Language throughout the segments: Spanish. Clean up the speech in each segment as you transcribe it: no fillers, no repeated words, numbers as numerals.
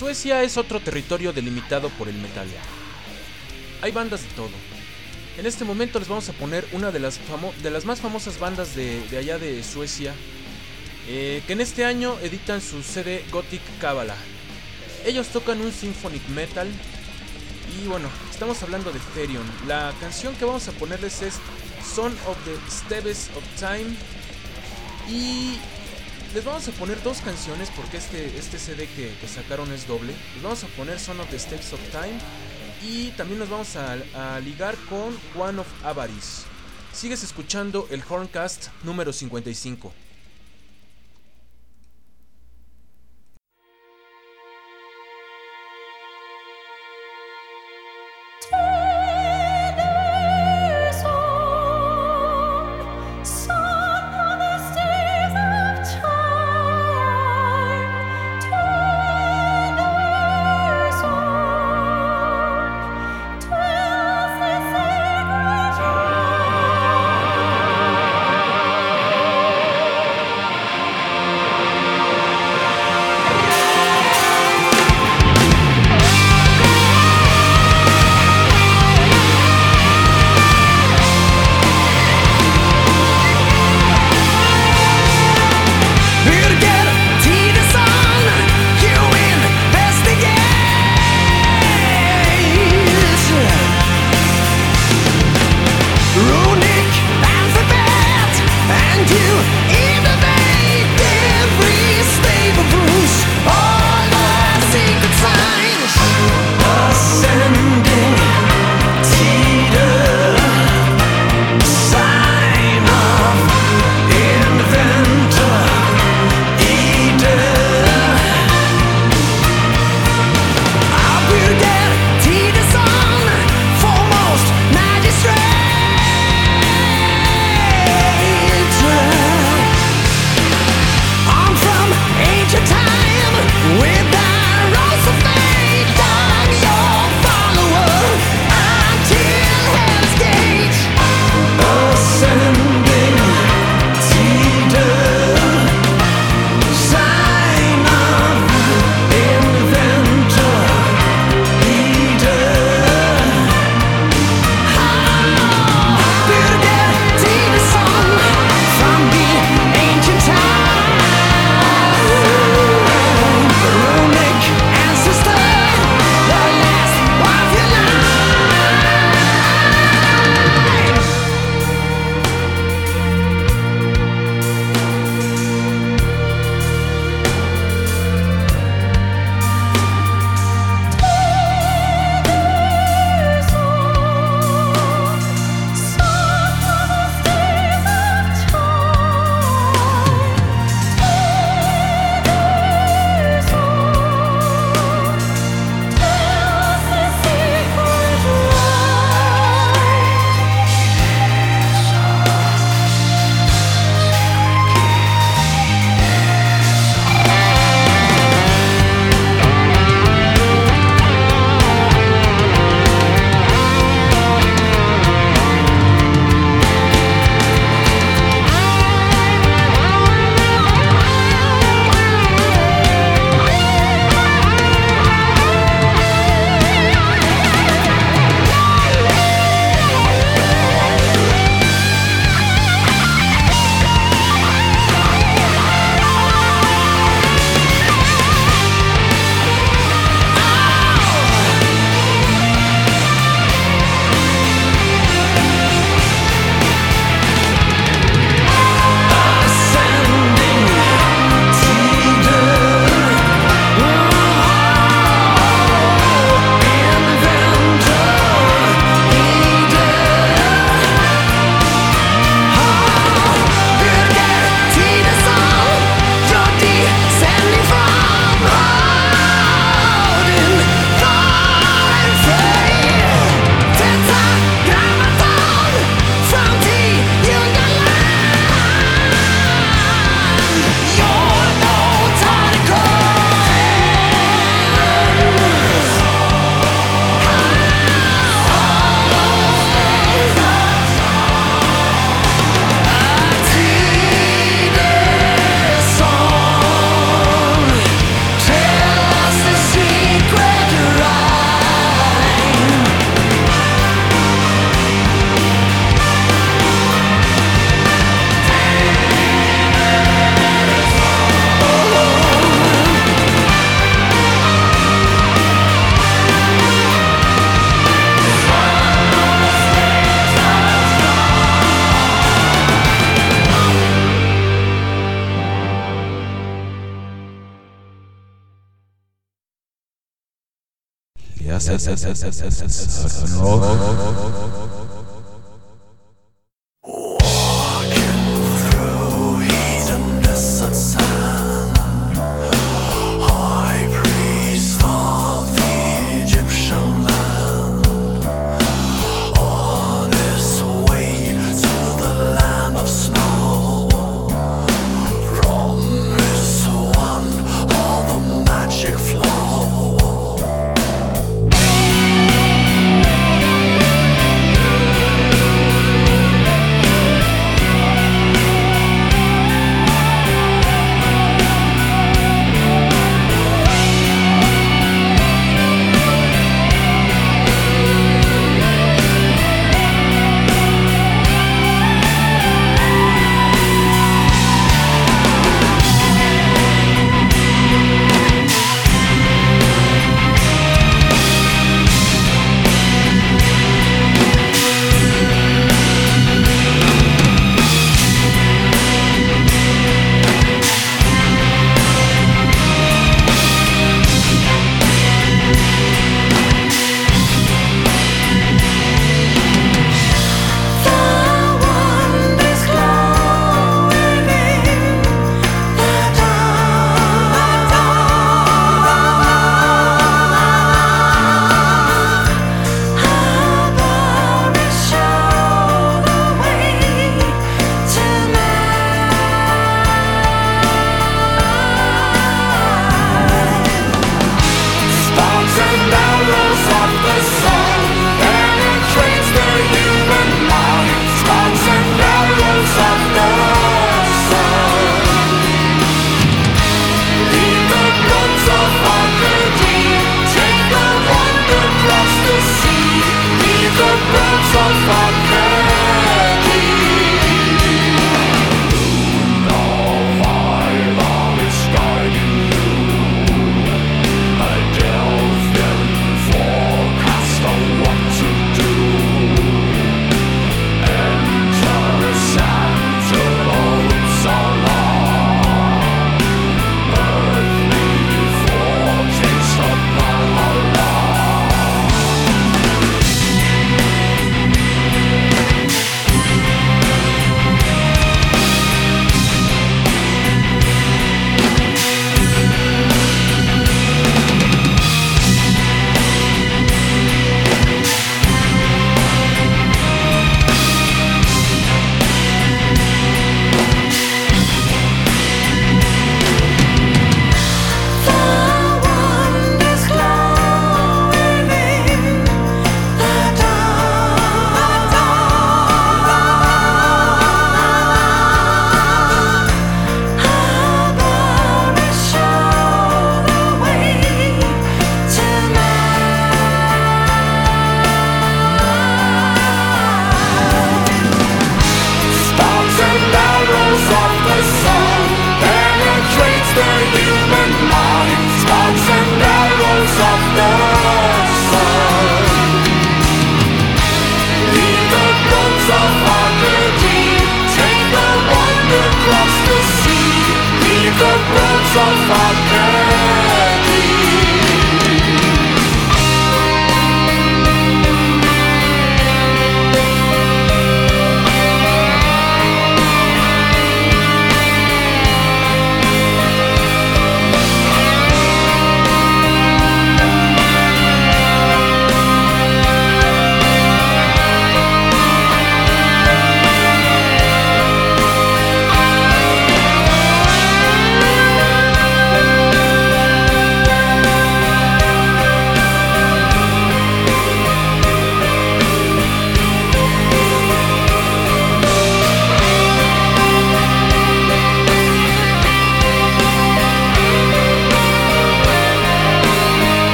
Suecia es otro territorio delimitado por el metal. Hay bandas de todo. En este momento les vamos a poner una de las más famosas bandas de allá de Suecia, que en este año editan su CD Gothic Cabala. Ellos tocan un symphonic metal y bueno, estamos hablando de Therion. La canción que vamos a ponerles es Son of the Steps of Time y les vamos a poner dos canciones porque este CD que sacaron es doble. Les vamos a poner Son of the Steps of Time y también nos vamos a ligar con One of Avarice. Sigues escuchando el Horncast número 55.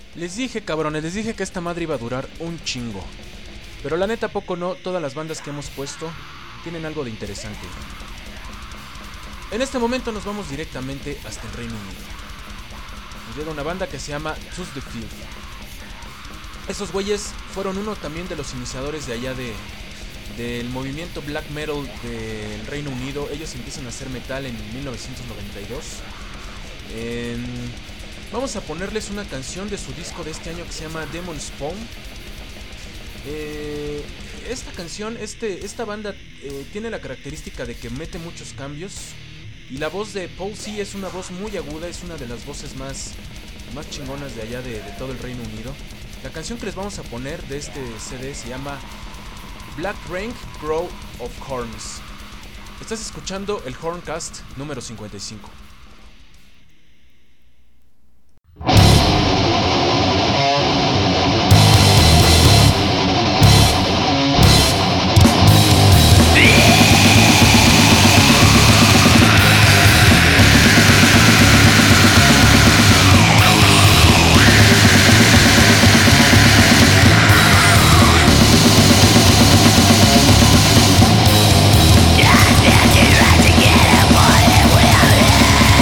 Les dije, cabrones, les dije que esta madre iba a durar un chingo. Pero la neta, poco no, todas las bandas que hemos puesto tienen algo de interesante. En este momento nos vamos directamente hasta el Reino Unido. Nos llega una banda que se llama Choose the Field. Esos güeyes fueron uno también de los iniciadores de allá del movimiento black metal del Reino Unido. Ellos empiezan a hacer metal en 1992. Vamos a ponerles una canción de su disco de este año que se llama Demon Spawn. Esta canción, esta banda tiene la característica de que mete muchos cambios. Y la voz de Paul C es una voz muy aguda, es una de las voces más chingonas de allá de todo el Reino Unido. La canción que les vamos a poner de este CD se llama Black Rank Grow of Horns. Estás escuchando el Horncast número 55. Just as you try to get it, what it will be.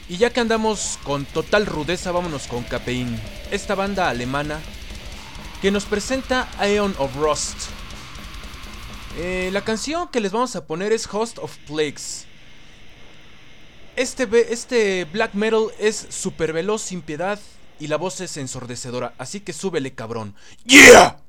Y ya que andamos con total rudeza, vámonos con Capein, esta banda alemana que nos presenta Aeon of Rust. La canción que les vamos a poner es Host of Plagues. Este black metal es super veloz sin piedad y la voz es ensordecedora, así que súbele, cabrón. ¡Yeah!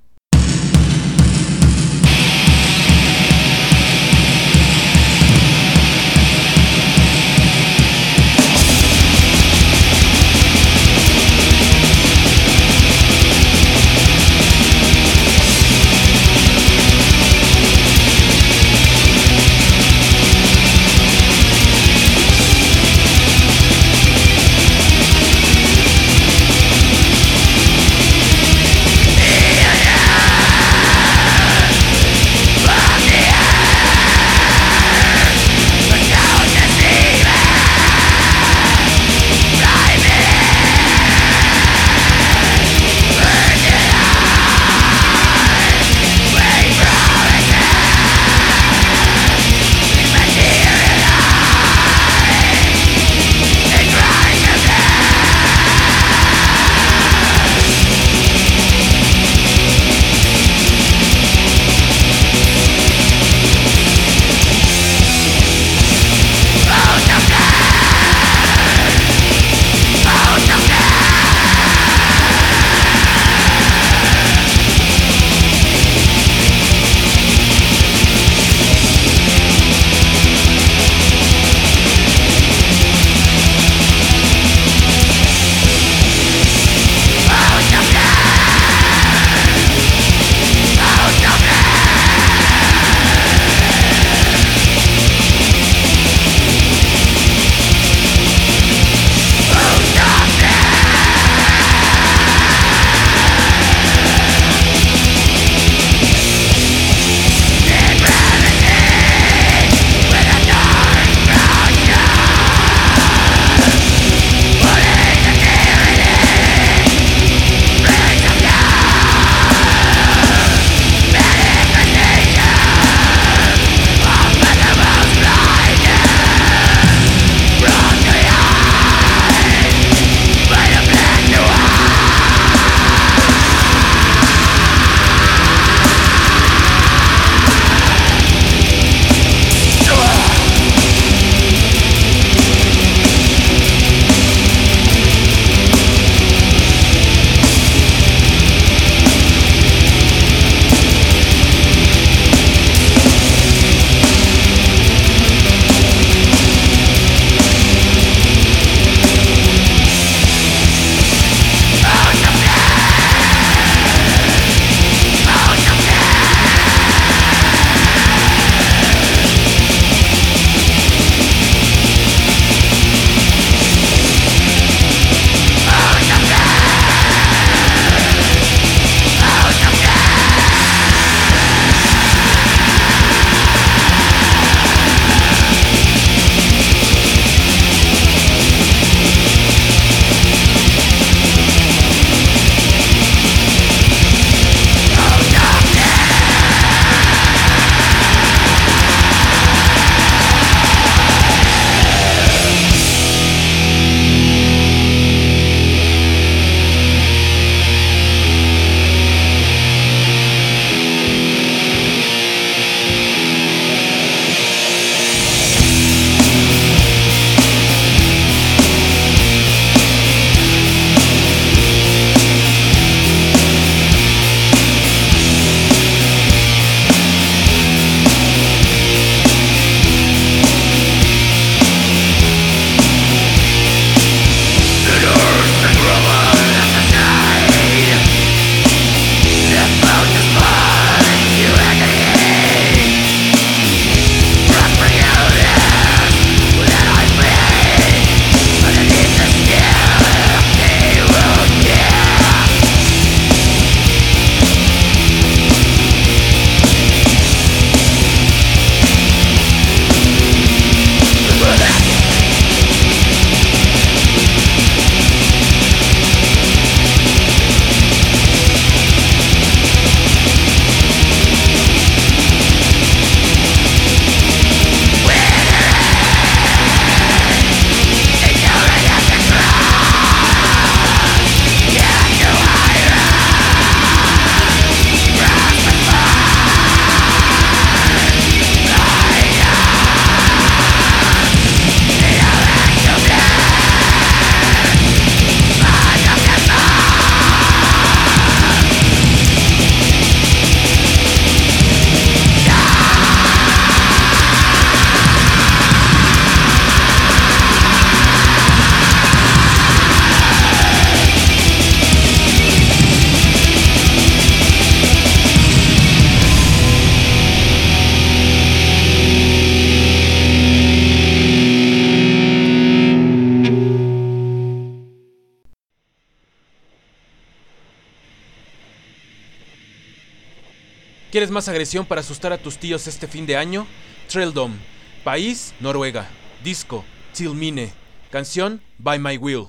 Yeah. ¿Quieres más agresión para asustar a tus tíos este fin de año? Trelldom. País, Noruega. Disco, Till Mine. Canción, By My Will.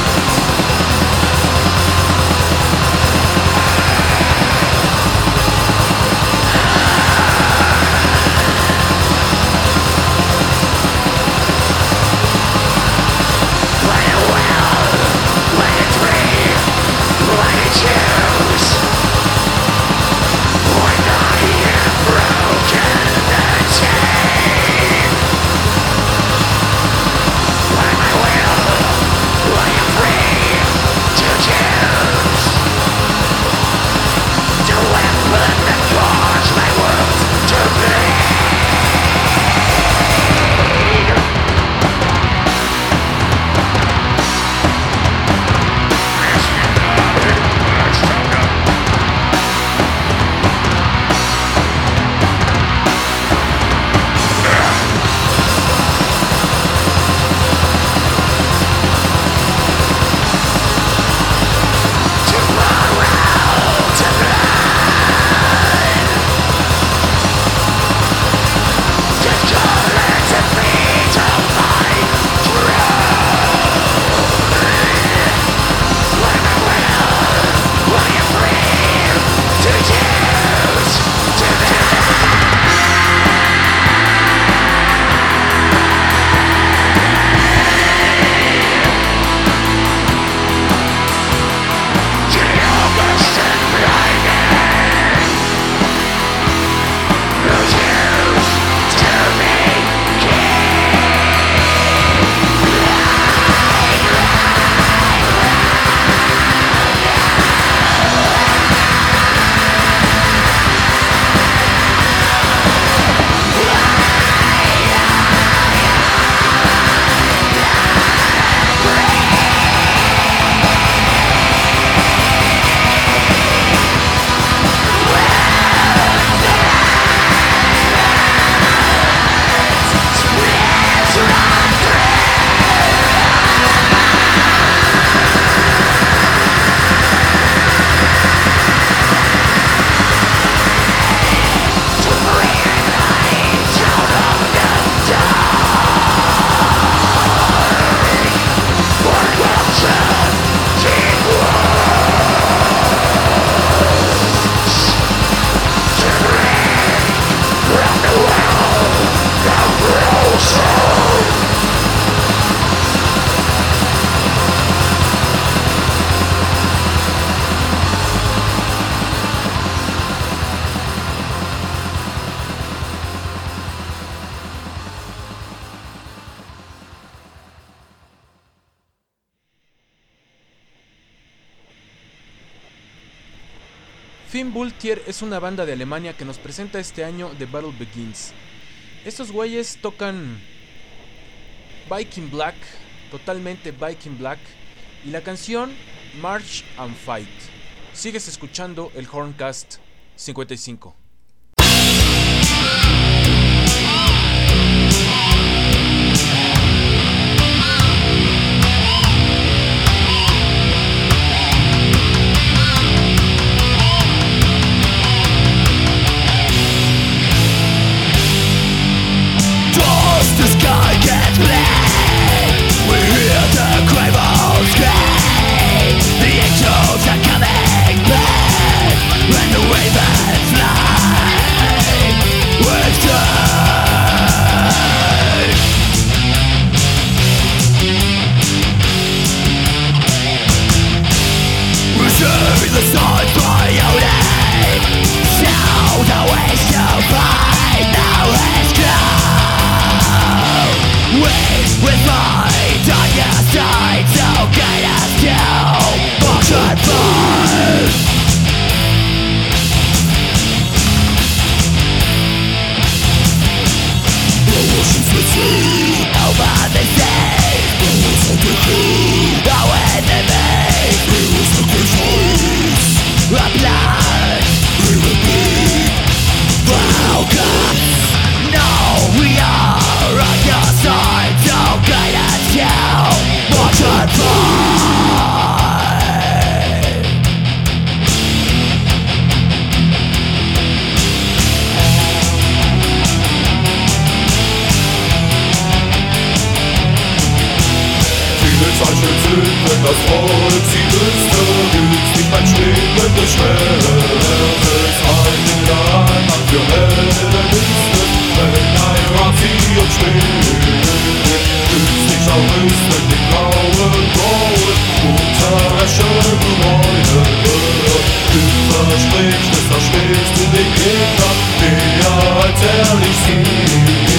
Fimbultier es una banda de Alemania que nos presenta este año The Battle Begins. Estos güeyes tocan Viking Black, totalmente Viking Black, y la canción March and Fight. Sigues escuchando el Horncast 55. wenn das Volk sie wüsste, gibt's nicht ein schwingendes Schwert. Eine Einheit für Helden ist es, wenn ein Razzien steht. Gibt's nicht auch Rüsten, die grauen Brauen, unter Eschengebäude. Du versprichst es, da stehst du den Gegner, der als ehrlich sieht.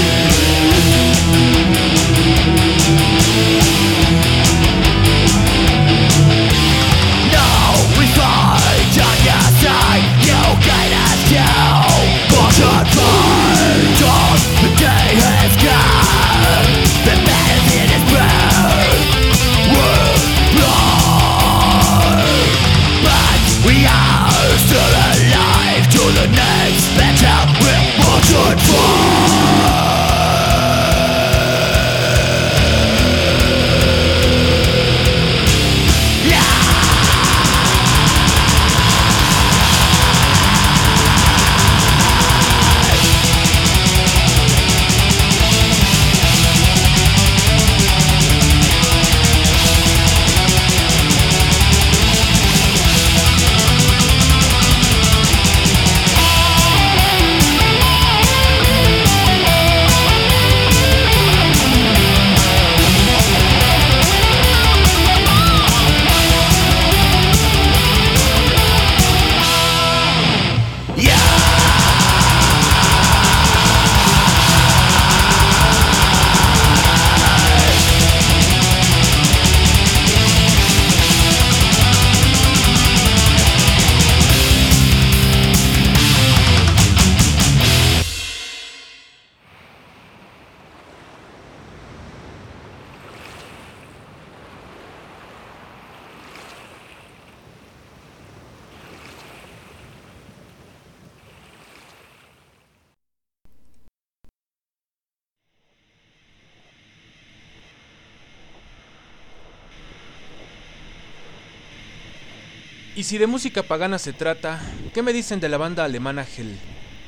Y si de música pagana se trata, ¿qué me dicen de la banda alemana Hell?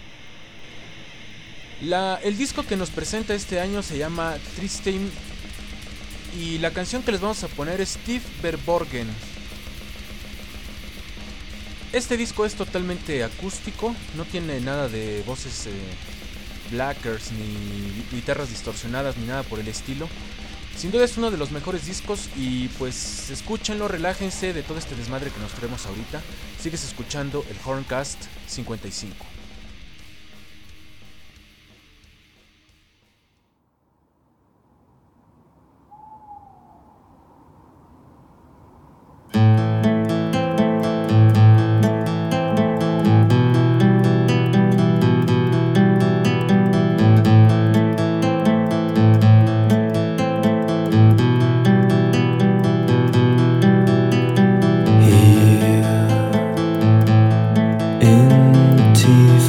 El disco que nos presenta este año se llama Tristem y la canción que les vamos a poner es Tief Verborgen. Este disco es totalmente acústico, no tiene nada de voces blackers ni guitarras distorsionadas ni nada por el estilo. Sin duda es uno de los mejores discos y pues escúchenlo, relájense de todo este desmadre que nos traemos ahorita. Sigues escuchando el Horncast 55. Here in tears.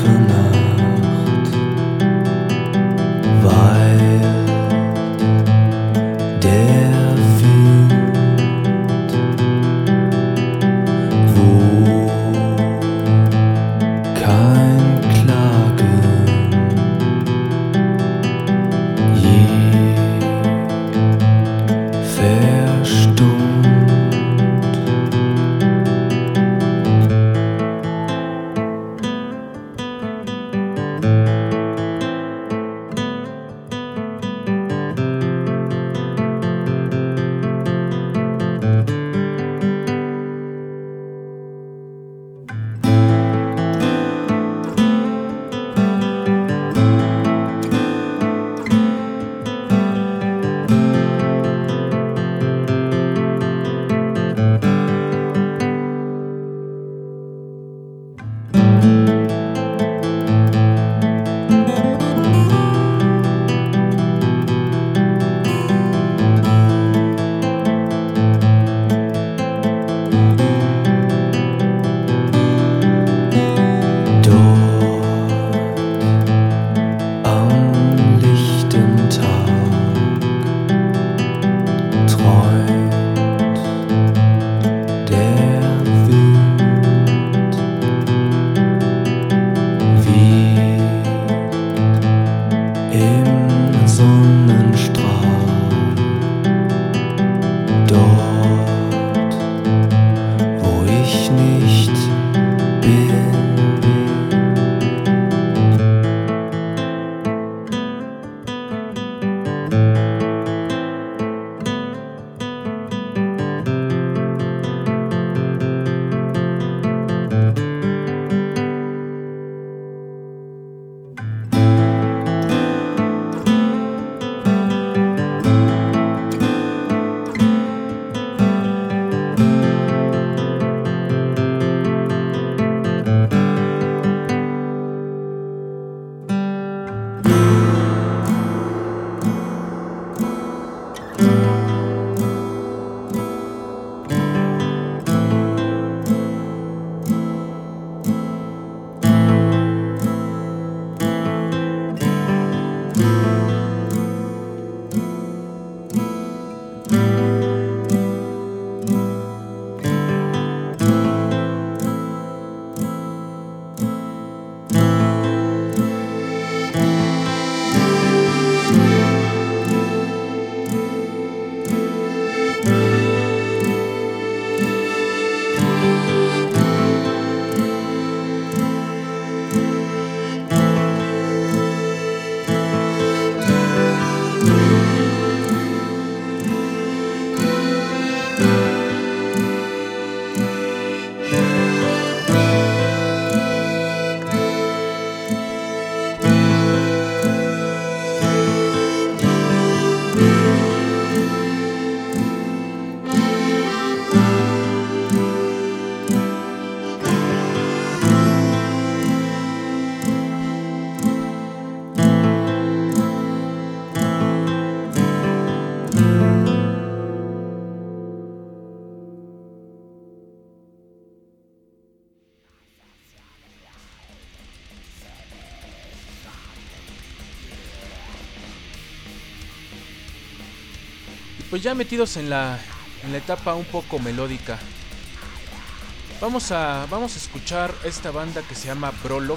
pues ya metidos en la etapa un poco melódica, vamos a escuchar esta banda que se llama Brolock,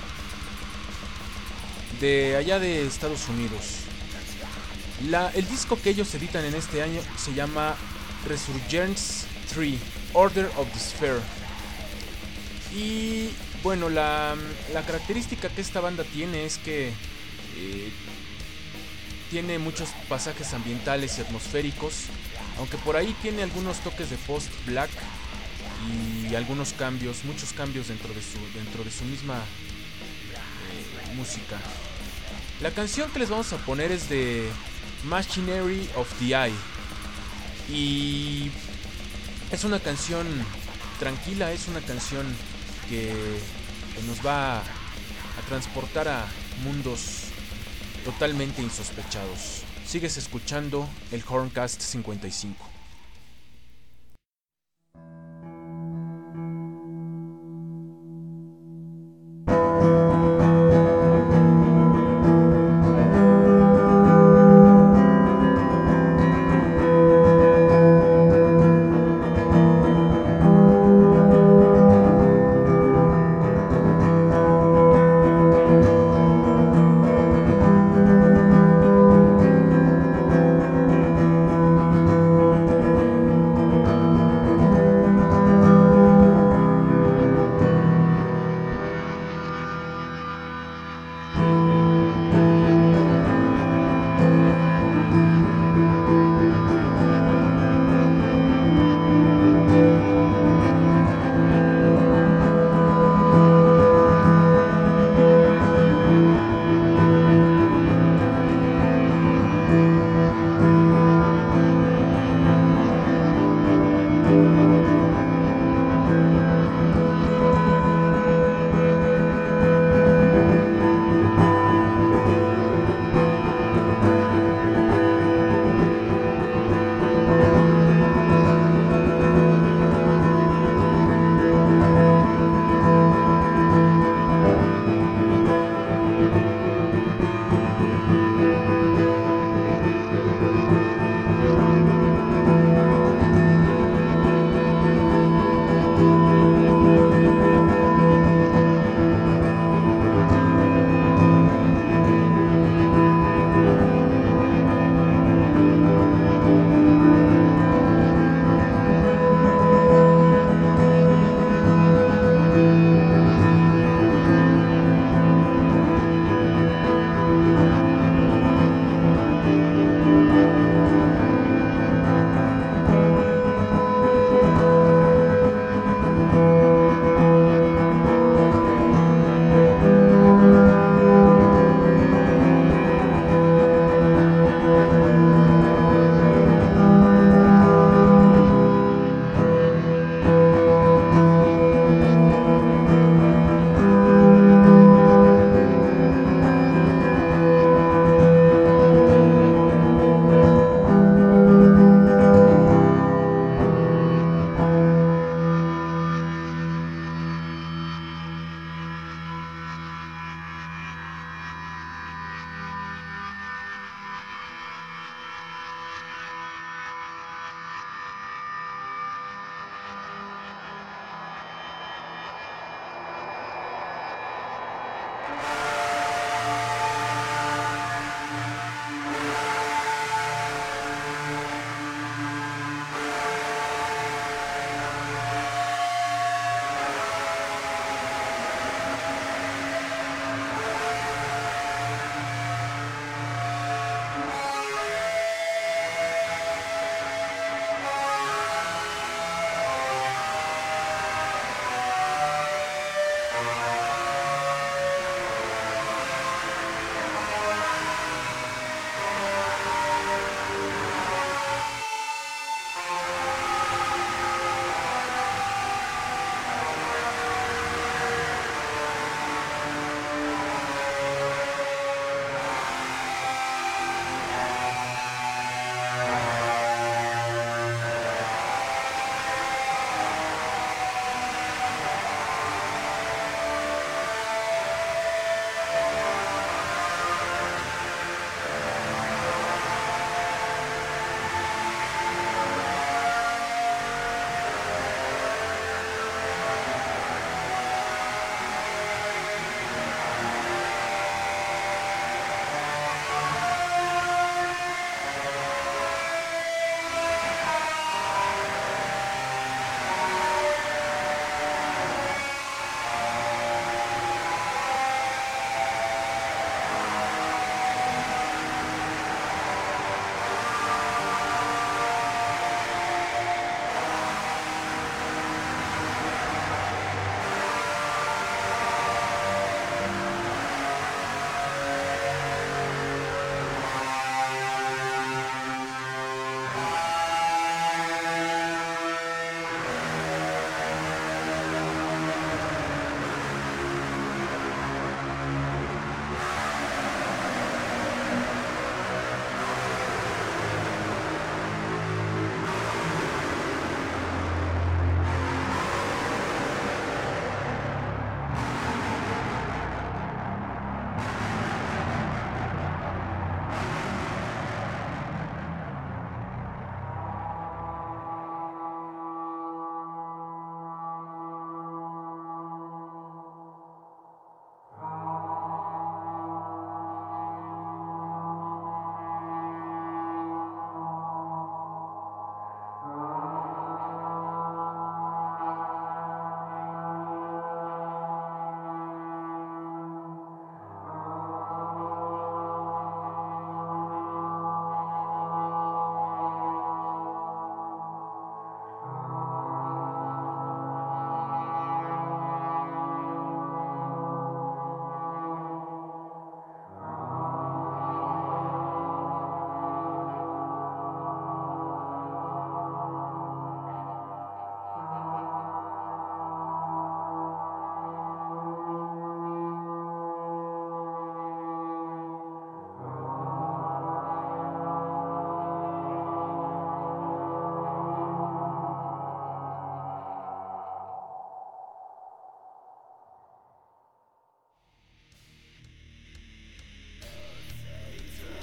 de allá de Estados Unidos. El disco que ellos editan en este año se llama Resurgence 3, Order of the Sphere. Y bueno, la característica que esta banda tiene es que tiene muchos pasajes ambientales y atmosféricos, aunque por ahí tiene algunos toques de post-black y algunos cambios, muchos cambios dentro de su misma música. La canción que les vamos a poner es de Machinery of the Eye y es una canción tranquila, es una canción que nos va a transportar a mundos totalmente insospechados. Sigues escuchando el Horncast 55.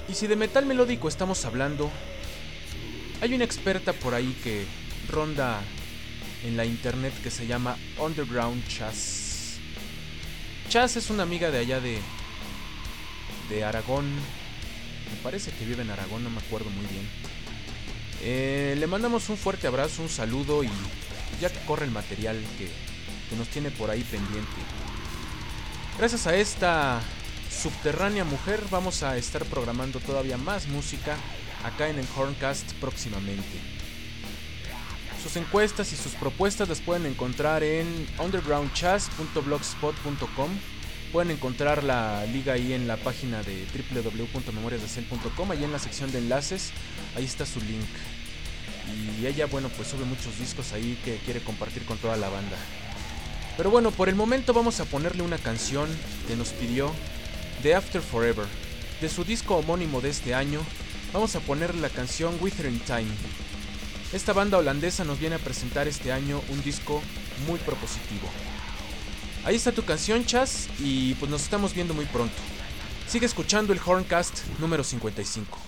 Y si de metal melódico estamos hablando, hay una experta por ahí que ronda en la internet que se llama Underground Chas. Chas es una amiga de allá de Aragón. Me parece que vive en Aragón, no me acuerdo muy bien. Le mandamos un fuerte abrazo, un saludo y ya que corre el material que nos tiene por ahí pendiente. Gracias a esta subterránea mujer vamos a estar programando todavía más música acá en el Horncast próximamente. Sus encuestas y sus propuestas las pueden encontrar en undergroundchas.blogspot.com. Pueden encontrar la liga ahí en la página de www.memoriasdecel.com, ahí en la sección de enlaces, ahí está su link. Y ella, bueno, pues sube muchos discos ahí que quiere compartir con toda la banda. Pero bueno, por el momento vamos a ponerle una canción que nos pidió The After Forever. De su disco homónimo de este año, vamos a ponerle la canción Withering Time. Esta banda holandesa nos viene a presentar este año un disco muy propositivo. Ahí está tu canción, Chas, y pues nos estamos viendo muy pronto. Sigue escuchando el Horncast número 55.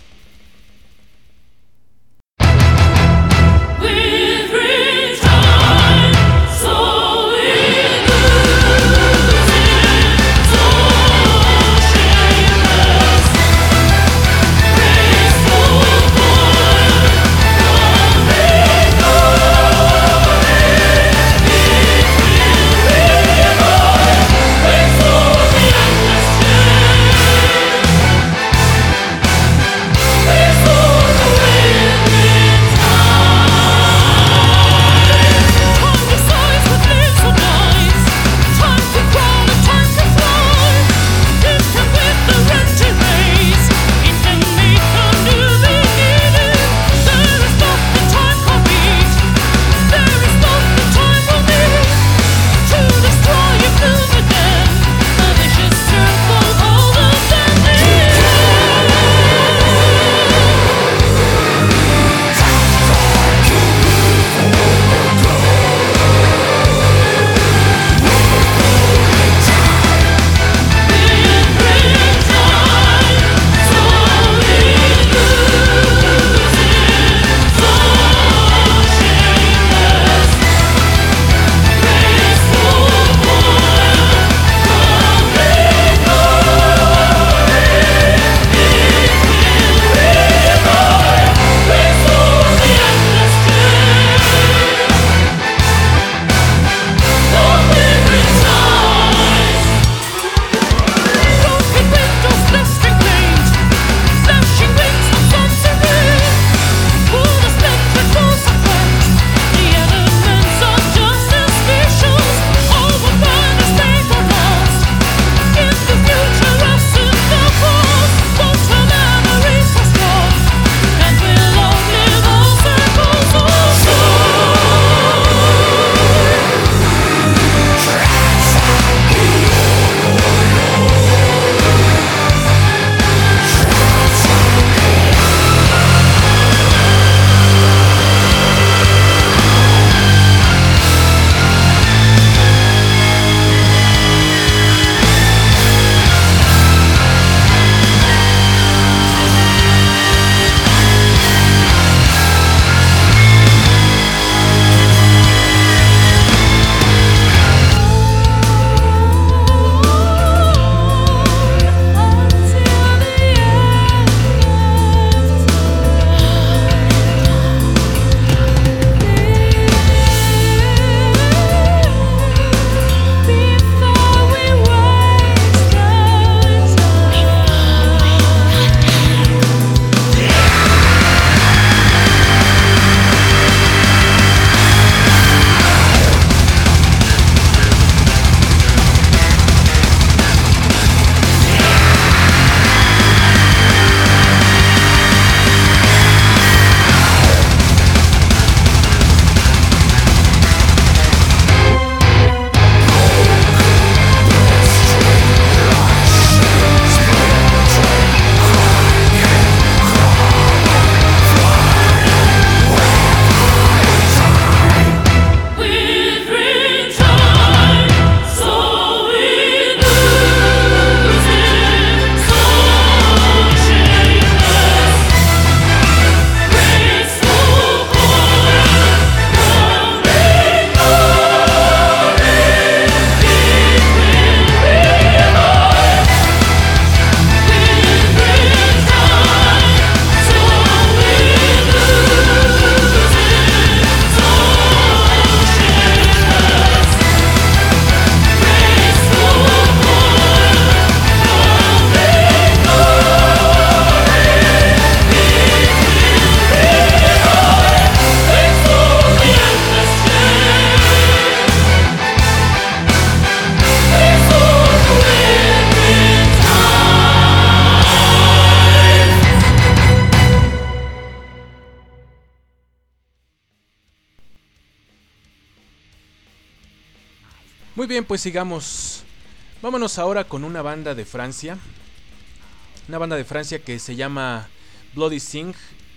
Muy bien, pues sigamos. Vámonos ahora con una banda de Francia. Una banda de Francia que se llama Bloody Sing.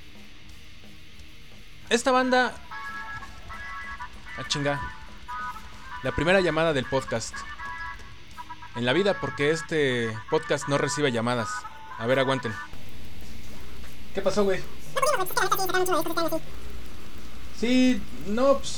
Esta banda... Ah, chinga. La primera llamada del podcast. En la vida, porque este podcast no recibe llamadas. A ver, aguanten. ¿Qué pasó, güey? Sí, no, pues...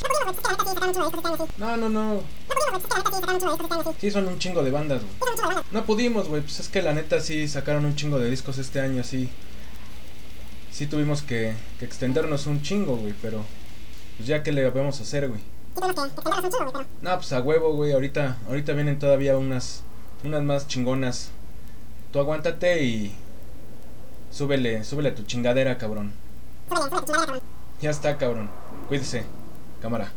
No. Sí, son un chingo de bandas, güey. No pudimos, güey, pues es que la neta sí sacaron un chingo de discos este año, sí. Sí tuvimos que extendernos un chingo, güey, pero... Pues ya, ¿qué le vamos a hacer, güey? No, pues a huevo, güey, ahorita vienen todavía unas más chingonas. Tú aguántate y... Súbele a tu chingadera, cabrón. Ya está, cabrón. Cuídese, cámara.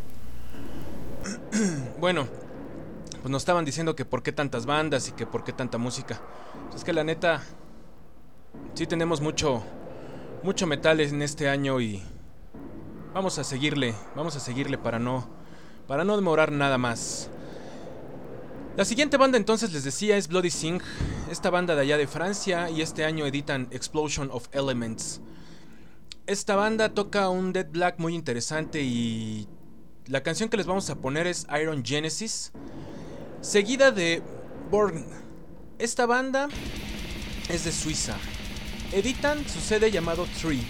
Bueno, pues nos estaban diciendo que por qué tantas bandas y que por qué tanta música. Pues es que la neta, sí tenemos mucho metal en este año y vamos a seguirle para no demorar nada más. La siguiente banda, entonces, les decía, es Bloody Sing. Esta banda de allá de Francia, y este año editan Explosion of Elements. Esta banda toca un death black muy interesante y la canción que les vamos a poner es Iron Genesis, seguida de Born. Esta banda es de Suiza. Editan su CD llamado Tree.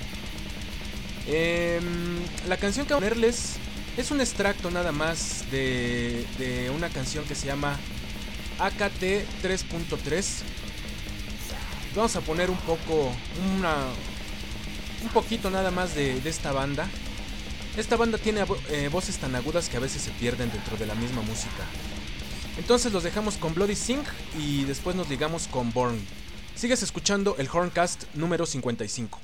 La canción que voy a ponerles es un extracto nada más de una canción que se llama AKT 3.3. Vamos a poner un poquito nada más de esta banda. Esta banda tiene voces tan agudas que a veces se pierden dentro de la misma música. Entonces los dejamos con Bloody Sing y después nos ligamos con Born. Sigues escuchando el Horncast número 55.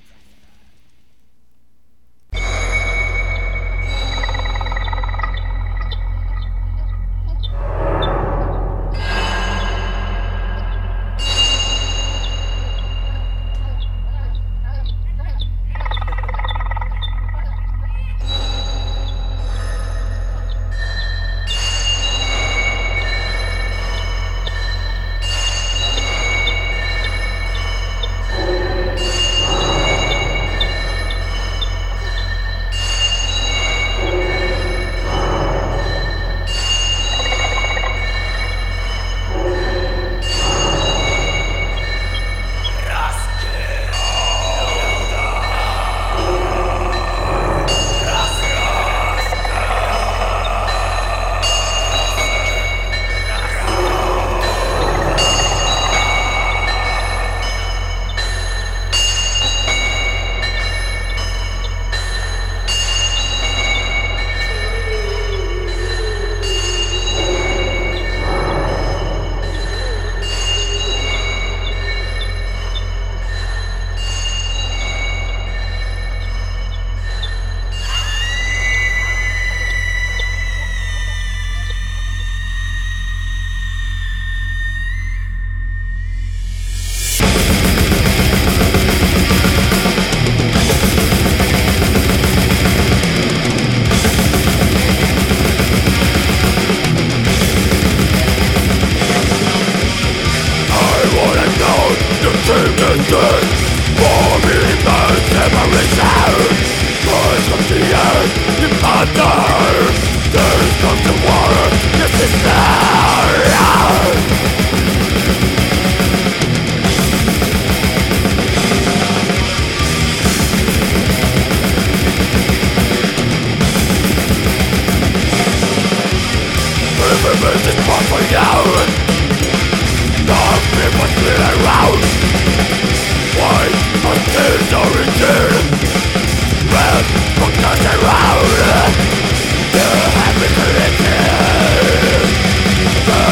Around, you have been created.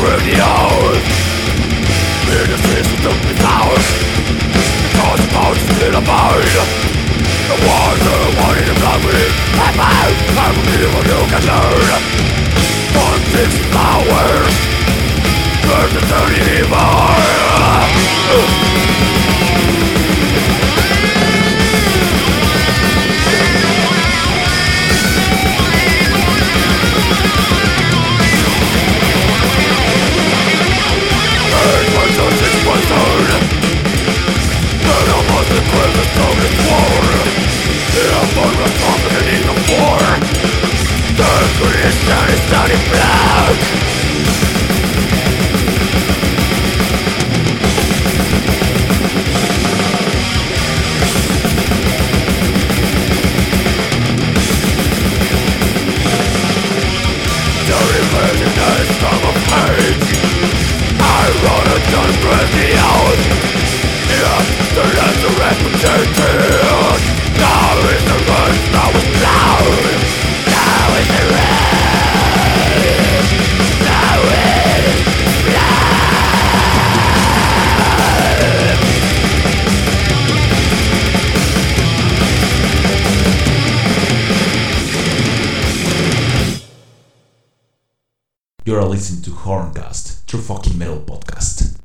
You are listening to Horncast, True Fucking Metal Podcast.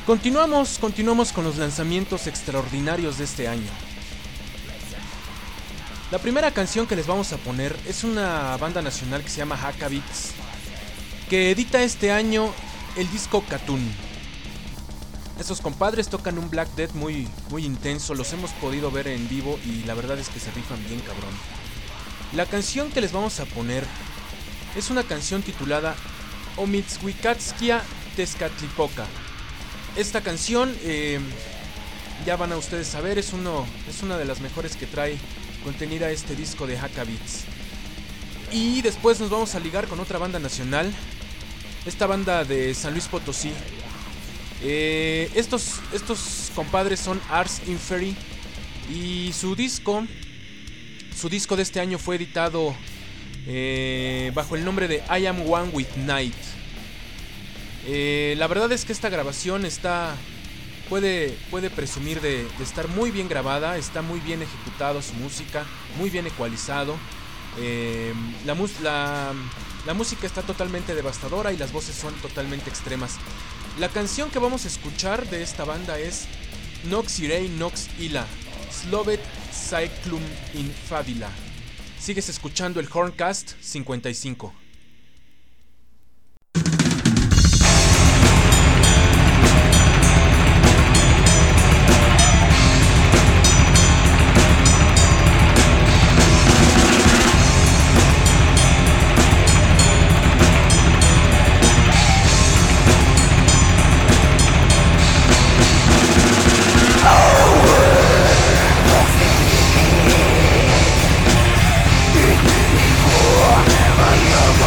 Continuamos con los lanzamientos extraordinarios de este año. La primera canción que les vamos a poner es una banda nacional que se llama Haka Beats, que edita este año el disco Katun. Estos compadres tocan un Black Death muy intenso, los hemos podido ver en vivo y la verdad es que se rifan bien cabrón. La canción que les vamos a poner es una canción titulada Omitzhuikatskia Tezcatlipoca. Esta canción, ya van a ustedes saber, es una de las mejores que trae contenida este disco de Haka Beats. Y después nos vamos a ligar con otra banda nacional, esta banda de San Luis Potosí. Estos compadres son Ars Inferi y su disco de este año fue editado bajo el nombre de I Am One With Night. La verdad es que esta grabación puede presumir de estar muy bien grabada, está muy bien ejecutado su música, muy bien ecualizado. La música está totalmente devastadora y las voces son totalmente extremas. La canción que vamos a escuchar de esta banda es Nox Irei Nox Ila, Slovet Cyclum in Fabila. Sigues escuchando el Horncast 55. Never love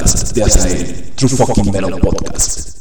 Podcast de Azael, True Fucking Metal Podcast.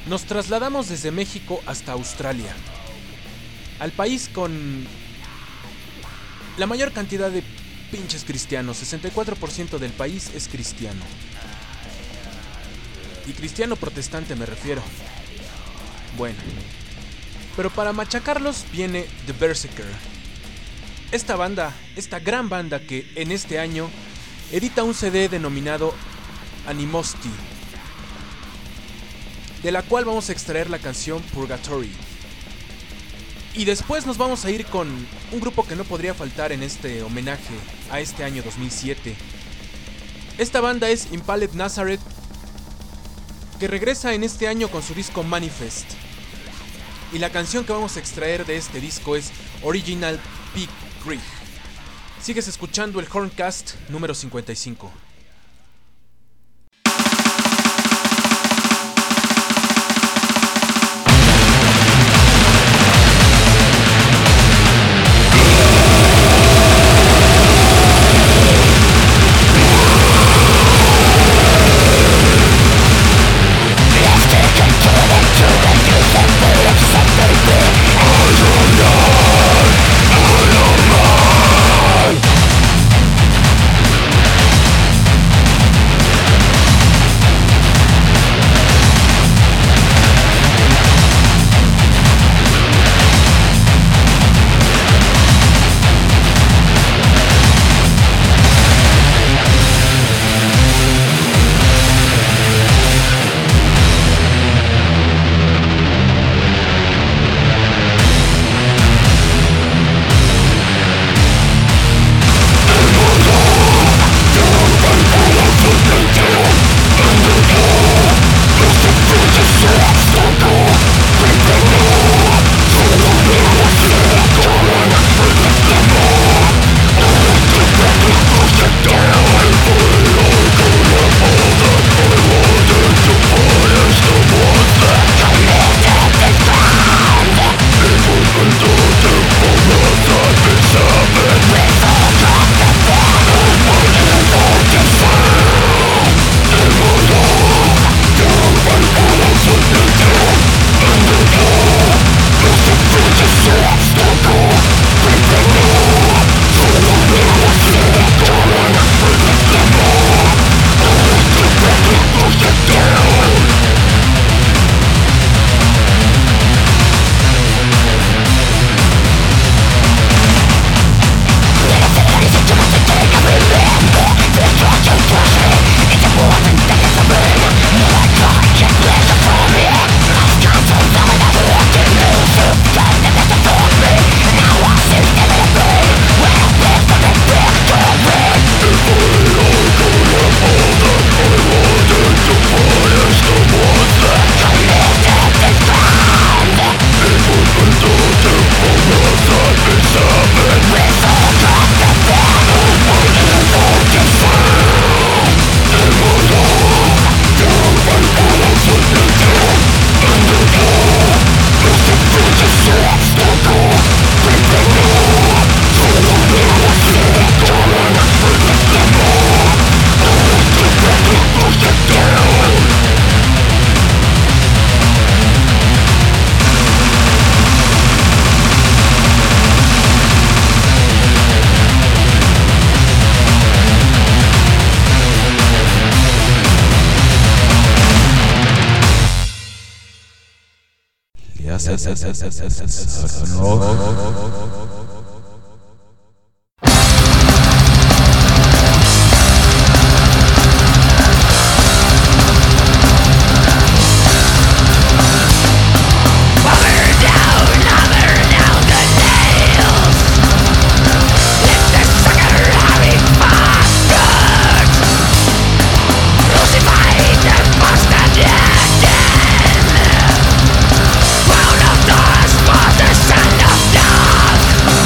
Nos trasladamos desde México hasta Australia, al país con la mayor cantidad de pinches cristianos. 64% del país es cristiano. Y cristiano protestante me refiero. Bueno, pero para machacarlos viene The Berserker. Esta banda, esta gran banda que en este año edita un CD denominado Animosity, de la cual vamos a extraer la canción Purgatory. Y después nos vamos a ir con un grupo que no podría faltar en este homenaje a este año 2007. Esta banda es Impaled Nazareth, que regresa en este año con su disco Manifest. Y la canción que vamos a extraer de este disco es Original Pig Creek. Sigues escuchando el Horncast número 55. One of those was the son of God.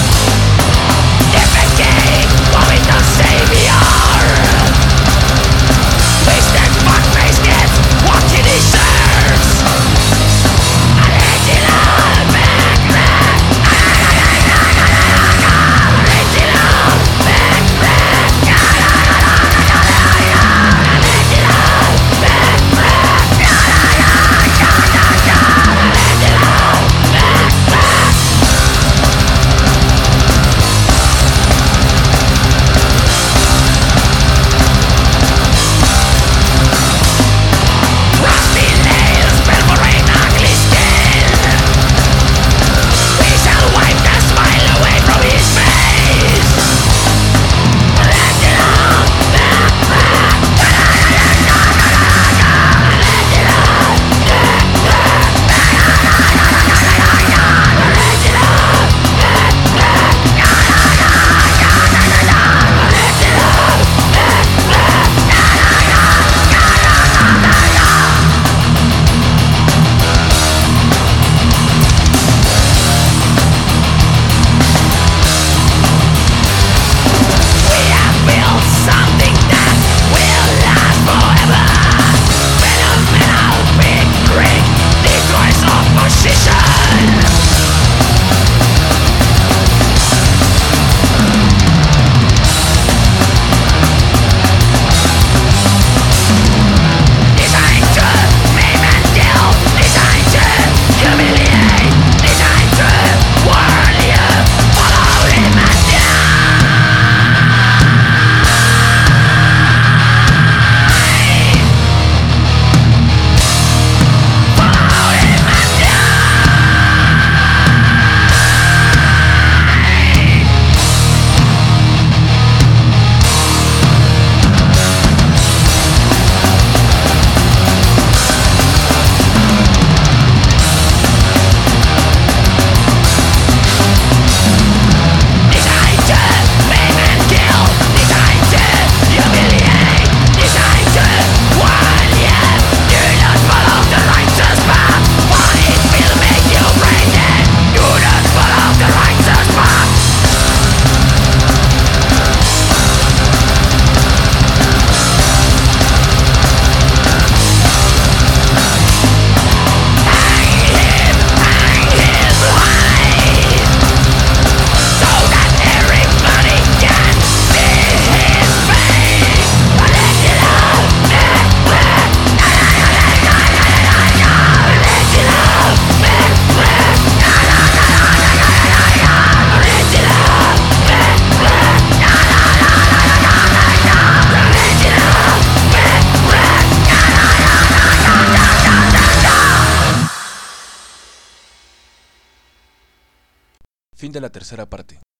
de la tercera parte.